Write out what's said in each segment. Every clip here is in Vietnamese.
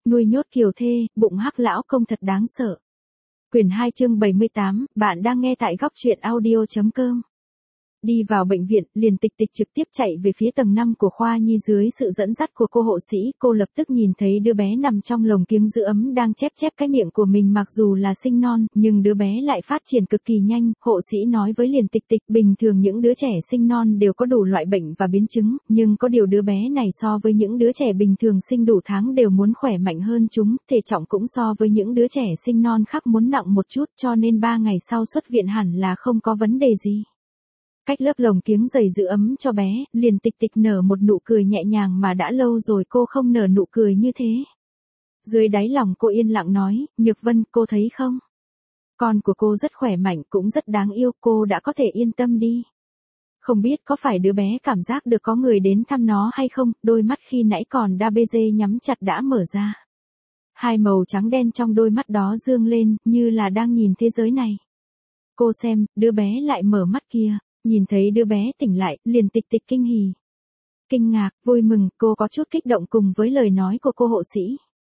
Nuôi nhốt kiều thê, bụng hắc lão công thật đáng sợ. Quyển 2 chương 78, bạn đang nghe tại góc truyện audio.com. Đi vào bệnh viện, liền Tịch Tịch trực tiếp chạy về phía tầng 5 của khoa nhi dưới sự dẫn dắt của cô hộ sĩ. Cô lập tức nhìn thấy đứa bé nằm trong lồng kiếng giữ ấm đang chép chép cái miệng của mình, mặc dù là sinh non, nhưng đứa bé lại phát triển cực kỳ nhanh. Hộ sĩ nói với liền Tịch Tịch, bình thường những đứa trẻ sinh non đều có đủ loại bệnh và biến chứng, nhưng có điều đứa bé này so với những đứa trẻ bình thường sinh đủ tháng đều muốn khỏe mạnh hơn chúng, thể trọng cũng so với những đứa trẻ sinh non khác muốn nặng một chút, cho nên 3 ngày sau xuất viện hẳn là không có vấn đề gì. Cách lớp lồng kiếng dày giữ ấm cho bé, liền Tịch Tịch nở một nụ cười nhẹ nhàng mà đã lâu rồi cô không nở nụ cười như thế. Dưới đáy lòng cô yên lặng nói, Nhược Vân, cô thấy không? Con của cô rất khỏe mạnh, cũng rất đáng yêu, cô đã có thể yên tâm đi. Không biết có phải đứa bé cảm giác được có người đến thăm nó hay không, đôi mắt khi nãy còn đa bê dê nhắm chặt đã mở ra. Hai màu trắng đen trong đôi mắt đó dương lên, như là đang nhìn thế giới này. Cô xem, đứa bé lại mở mắt kia. Nhìn thấy đứa bé tỉnh lại, liền Tịch Tịch kinh hỉ. Kinh ngạc, vui mừng, cô có chút kích động cùng với lời nói của cô hộ sĩ.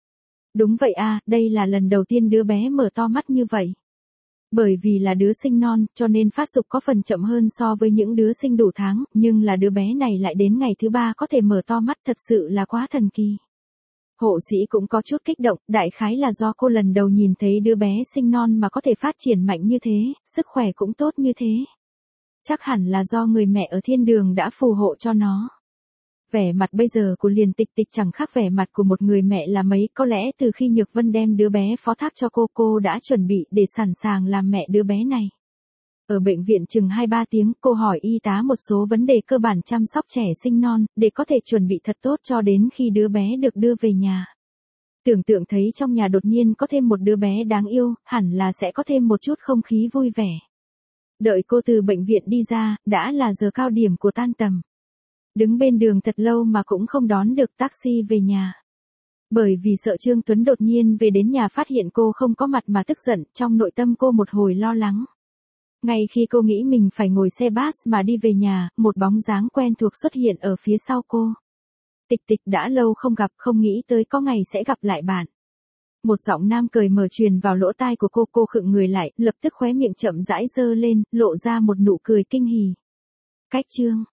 Đúng vậy à, đây là lần đầu tiên đứa bé mở to mắt như vậy. Bởi vì là đứa sinh non, cho nên phát dục có phần chậm hơn so với những đứa sinh đủ tháng, nhưng là đứa bé này lại đến ngày thứ 3 có thể mở to mắt, thật sự là quá thần kỳ. Hộ sĩ cũng có chút kích động, đại khái là do cô lần đầu nhìn thấy đứa bé sinh non mà có thể phát triển mạnh như thế, sức khỏe cũng tốt như thế. Chắc hẳn là do người mẹ ở thiên đường đã phù hộ cho nó. Vẻ mặt bây giờ của liền Tịch Tịch chẳng khác vẻ mặt của một người mẹ là mấy, có lẽ từ khi Nhược Vân đem đứa bé phó thác cho cô đã chuẩn bị để sẵn sàng làm mẹ đứa bé này. Ở bệnh viện chừng 2-3 tiếng, cô hỏi y tá một số vấn đề cơ bản chăm sóc trẻ sinh non, để có thể chuẩn bị thật tốt cho đến khi đứa bé được đưa về nhà. Tưởng tượng thấy trong nhà đột nhiên có thêm một đứa bé đáng yêu, hẳn là sẽ có thêm một chút không khí vui vẻ. Đợi cô từ bệnh viện đi ra, đã là giờ cao điểm của tan tầm. Đứng bên đường thật lâu mà cũng không đón được taxi về nhà. Bởi vì sợ Trương Tuấn đột nhiên về đến nhà phát hiện cô không có mặt mà tức giận, trong nội tâm cô một hồi lo lắng. Ngay khi cô nghĩ mình phải ngồi xe bus mà đi về nhà, một bóng dáng quen thuộc xuất hiện ở phía sau cô. Tịch Tịch, đã lâu không gặp, không nghĩ tới có ngày sẽ gặp lại bạn. Một giọng nam cười mở truyền vào lỗ tai của cô khựng người lại, lập tức khóe miệng chậm rãi giơ lên, lộ ra một nụ cười kinh hỉ. Cách chương